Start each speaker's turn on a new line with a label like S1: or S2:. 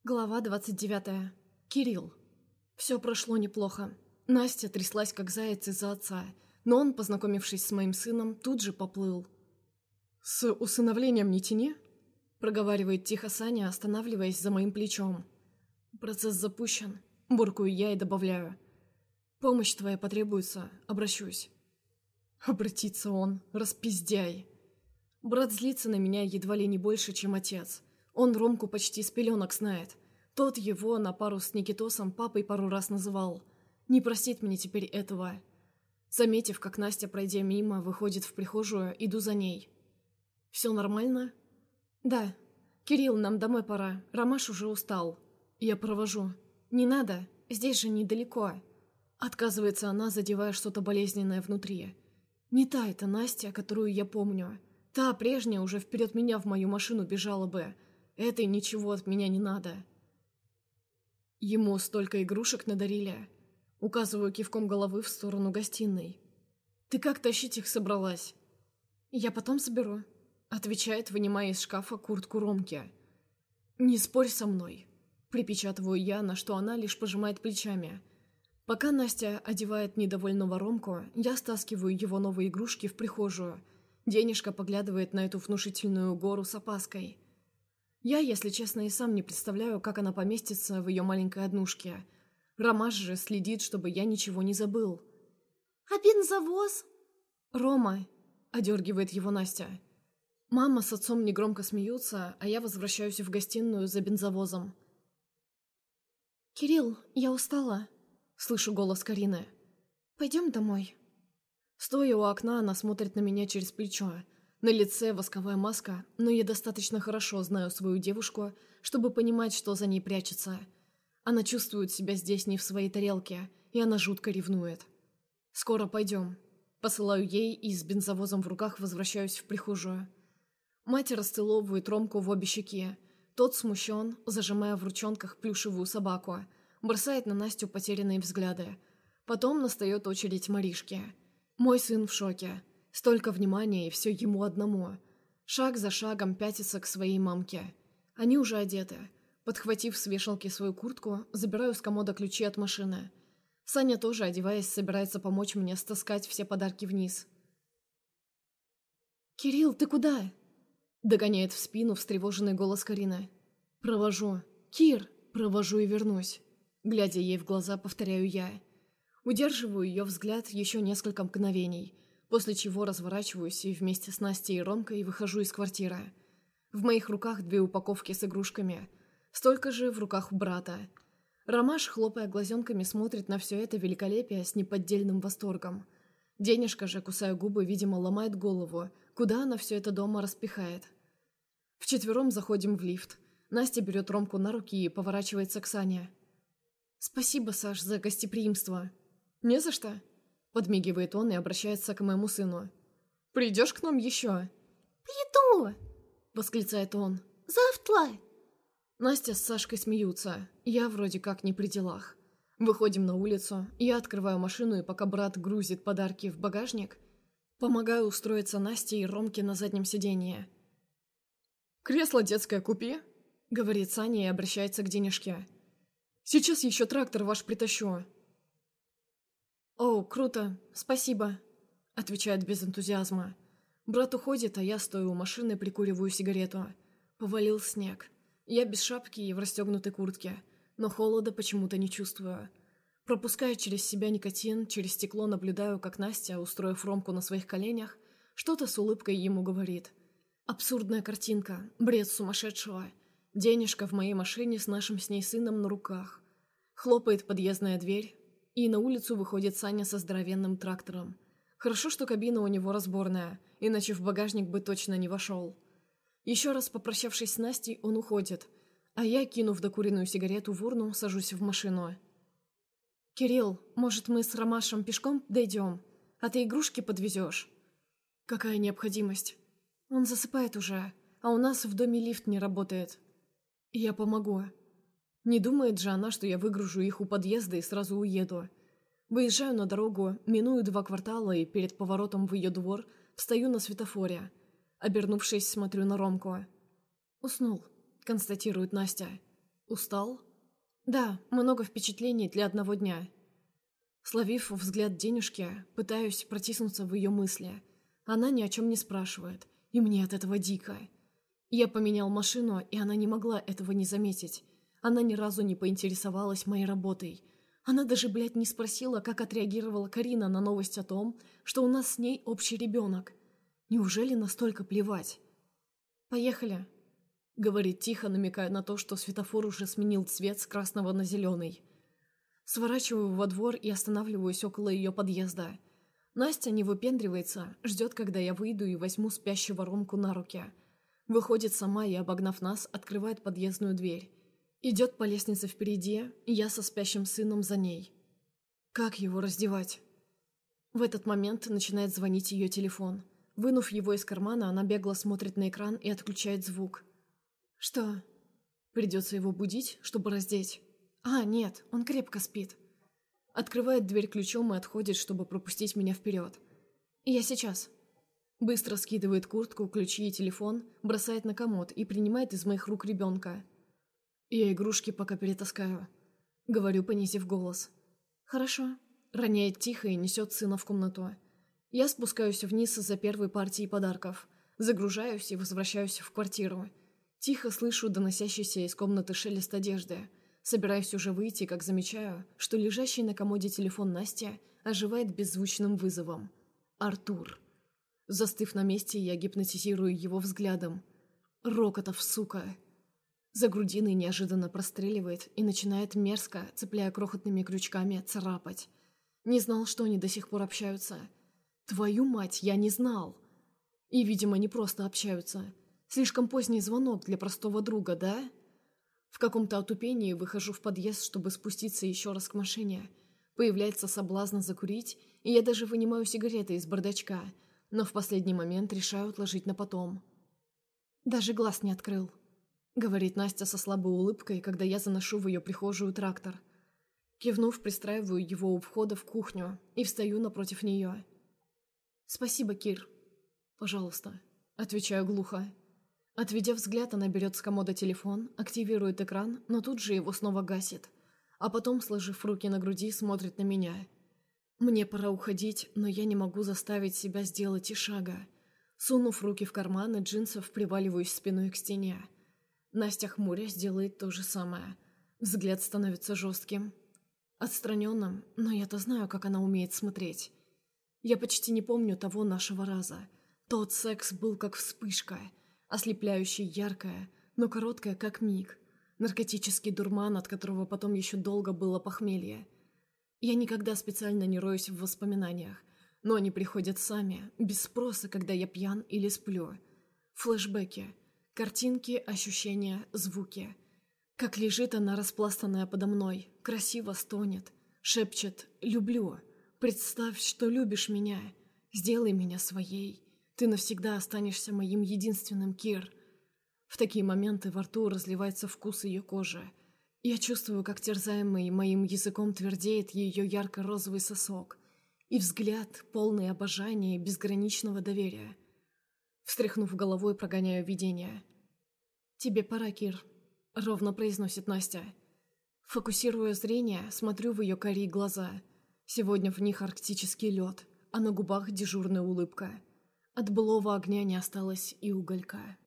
S1: Глава 29. Кирилл. Все прошло неплохо. Настя тряслась, как заяц из-за отца, но он, познакомившись с моим сыном, тут же поплыл. «С усыновлением не тяни?» – проговаривает тихо Саня, останавливаясь за моим плечом. «Процесс запущен», – буркую я и добавляю. «Помощь твоя потребуется, обращусь». Обратится он, распиздяй. Брат злится на меня едва ли не больше, чем отец. Он Ромку почти с пеленок знает. Тот его на пару с Никитосом папой пару раз называл. Не простит мне теперь этого. Заметив, как Настя, пройдя мимо, выходит в прихожую, иду за ней. «Все нормально?» «Да. Кирилл, нам домой пора. Ромаш уже устал. Я провожу». «Не надо. Здесь же недалеко». Отказывается она, задевая что-то болезненное внутри. Не та это Настя, которую я помню. Та прежняя уже вперед меня в мою машину бежала бы. Этой ничего от меня не надо. Ему столько игрушек надарили. Указываю кивком головы в сторону гостиной. «Ты как тащить их собралась?» «Я потом соберу», — отвечает, вынимая из шкафа куртку Ромки. «Не спорь со мной», — припечатываю я, на что она лишь пожимает плечами. Пока Настя одевает недовольного Ромку, я стаскиваю его новые игрушки в прихожую. Денежка поглядывает на эту внушительную гору с опаской. Я, если честно, и сам не представляю, как она поместится в ее маленькой однушке. Ромаш же следит, чтобы я ничего не забыл.
S2: «А бензовоз?»
S1: «Рома», — одергивает его Настя. Мама с отцом негромко смеются, а я возвращаюсь в гостиную за бензовозом. «Кирилл, я устала», — слышу голос Карины. «Пойдем домой». Стоя у окна, она смотрит на меня через плечо. На лице восковая маска, но я достаточно хорошо знаю свою девушку, чтобы понимать, что за ней прячется. Она чувствует себя здесь не в своей тарелке, и она жутко ревнует. «Скоро пойдем». Посылаю ей и с бензовозом в руках возвращаюсь в прихожую. Мать расцеловывает Ромку в обе щеки. Тот смущен, зажимая в ручонках плюшевую собаку. Бросает на Настю потерянные взгляды. Потом настает очередь Маришки. Мой сын в шоке. Столько внимания, и все ему одному. Шаг за шагом пятится к своей мамке. Они уже одеты. Подхватив с вешалки свою куртку, забираю с комода ключи от машины. Саня тоже, одеваясь, собирается помочь мне стаскать все подарки вниз. «Кирилл, ты куда?» Догоняет в спину встревоженный голос Карины. «Провожу. Кир, провожу и вернусь». Глядя ей в глаза, повторяю я. Удерживаю ее взгляд еще несколько мгновений, после чего разворачиваюсь и вместе с Настей и Ромкой выхожу из квартиры. В моих руках 2 упаковки с игрушками. Столько же в руках у брата. Ромаш, хлопая глазенками, смотрит на все это великолепие с неподдельным восторгом. Денежка же, кусая губы, видимо, ломает голову, куда она все это дома распихает. Вчетвером заходим в лифт. Настя берет Ромку на руки и поворачивается к Сане. «Спасибо, Саш, за гостеприимство». «Не за что», — подмигивает он и обращается к моему сыну. «Придешь к нам еще?»
S2: «Приду!»
S1: — восклицает он.
S2: «Завтра!»
S1: Настя с Сашкой смеются. Я вроде как не при делах. Выходим на улицу. Я открываю машину, и пока брат грузит подарки в багажник, помогаю устроиться Насте и Ромке на заднем сиденье. «Кресло детское купи», — говорит Саня и обращается к Денежке. «Сейчас еще трактор ваш притащу». «О, круто, спасибо», — отвечает без энтузиазма. Брат уходит, а я стою у машины, прикуриваю сигарету. Повалил снег. Я без шапки и в расстегнутой куртке, но холода почему-то не чувствую. Пропуская через себя никотин, через стекло наблюдаю, как Настя, устроив Ромку на своих коленях, что-то с улыбкой ему говорит. Абсурдная картинка, бред сумасшедшего. Денежка в моей машине с нашим с ней сыном на руках. Хлопает подъездная дверь, и на улицу выходит Саня со здоровенным трактором. Хорошо, что кабина у него разборная, иначе в багажник бы точно не вошел. Еще раз попрощавшись с Настей, он уходит, а я, кинув докуренную сигарету в урну, сажусь в машину. «Кирилл, может, мы с Ромашем пешком дойдем, а ты игрушки подвезешь?» «Какая необходимость? Он засыпает уже, а у нас в доме лифт не работает. Я помогу». Не думает же она, что я выгружу их у подъезда и сразу уеду. Выезжаю на дорогу, миную 2 квартала и перед поворотом в ее двор встаю на светофоре. Обернувшись, смотрю на Ромку. «Уснул», — констатирует Настя. Устал? Да, много впечатлений для одного дня. Словив взгляд Денюшки, пытаюсь протиснуться в ее мысли. Она ни о чем не спрашивает, и мне от этого дико. Я поменял машину, и она не могла этого не заметить. Она ни разу не поинтересовалась моей работой. Она даже, блядь, не спросила, как отреагировала Карина на новость о том, что у нас с ней общий ребенок. Неужели настолько плевать? «Поехали», — говорит тихо, намекая на то, что светофор уже сменил цвет с красного на зеленый. Сворачиваю во двор и останавливаюсь около ее подъезда. Настя не выпендривается, ждет, когда я выйду и возьму спящего Ромку на руки. Выходит сама и, обогнав нас, открывает подъездную дверь. Идет по лестнице впереди, и я со спящим сыном за ней. Как его раздевать? В этот момент начинает звонить ее телефон. Вынув его из кармана, она бегло смотрит на экран и отключает звук. Что? Придется его будить, чтобы раздеть? А, нет, он крепко спит. Открывает дверь ключом и отходит, чтобы пропустить меня вперед. Я сейчас. Быстро скидывает куртку, ключи и телефон, бросает на комод и принимает из моих рук ребенка. Я игрушки пока перетаскаю. Говорю, понизив голос. Хорошо. Роняет тихо и несет сына в комнату. Я спускаюсь вниз за первой партией подарков. Загружаюсь и возвращаюсь в квартиру. Тихо слышу доносящийся из комнаты шелест одежды. Собираюсь уже выйти, как замечаю, что лежащий на комоде телефон Насти оживает беззвучным вызовом. Артур. Застыв на месте, я гипнотизирую его взглядом. Рокотов, сука. За грудиной неожиданно простреливает и начинает мерзко, цепляя крохотными крючками, царапать. Не знал, что они до сих пор общаются. Твою мать, я не знал. И, видимо, не просто общаются. Слишком поздний звонок для простого друга, да? В каком-то отупении выхожу в подъезд, чтобы спуститься еще раз к машине. Появляется соблазн закурить, и я даже вынимаю сигареты из бардачка, но в последний момент решаю отложить на потом. «Даже глаз не открыл», — говорит Настя со слабой улыбкой, когда я заношу в ее прихожую трактор. Кивнув, пристраиваю его у входа в кухню и встаю напротив нее. «Спасибо, Кир». «Пожалуйста», — отвечаю глухо. Отведя взгляд, она берет с комода телефон, активирует экран, но тут же его снова гасит. А потом, сложив руки на груди, смотрит на меня. Мне пора уходить, но я не могу заставить себя сделать и шага. Сунув руки в карманы джинсов, приваливаюсь спиной к стене. Настя, хмурясь, делает то же самое. Взгляд становится жестким. Отстраненным, но я-то знаю, как она умеет смотреть. Я почти не помню того нашего раза. Тот секс был как вспышка. Ослепляющая, яркая, но короткая, как миг. Наркотический дурман, от которого потом еще долго было похмелье. Я никогда специально не роюсь в воспоминаниях, но они приходят сами, без спроса, когда я пьян или сплю. Флэшбэки, картинки, ощущения, звуки. Как лежит она, распластанная подо мной, красиво стонет, шепчет «люблю». Представь, что любишь меня, сделай меня своей. Ты навсегда останешься моим единственным, Кир. В такие моменты во рту разливается вкус ее кожи. Я чувствую, как терзаемый моим языком твердеет ее ярко-розовый сосок. И взгляд, полный обожания и безграничного доверия. Встряхнув головой, прогоняю видение. «Тебе пора, Кир», — ровно произносит Настя. Фокусируя зрение, смотрю в ее карие глаза. Сегодня в них арктический лед, а на губах дежурная улыбка. От былого огня не осталось и уголька.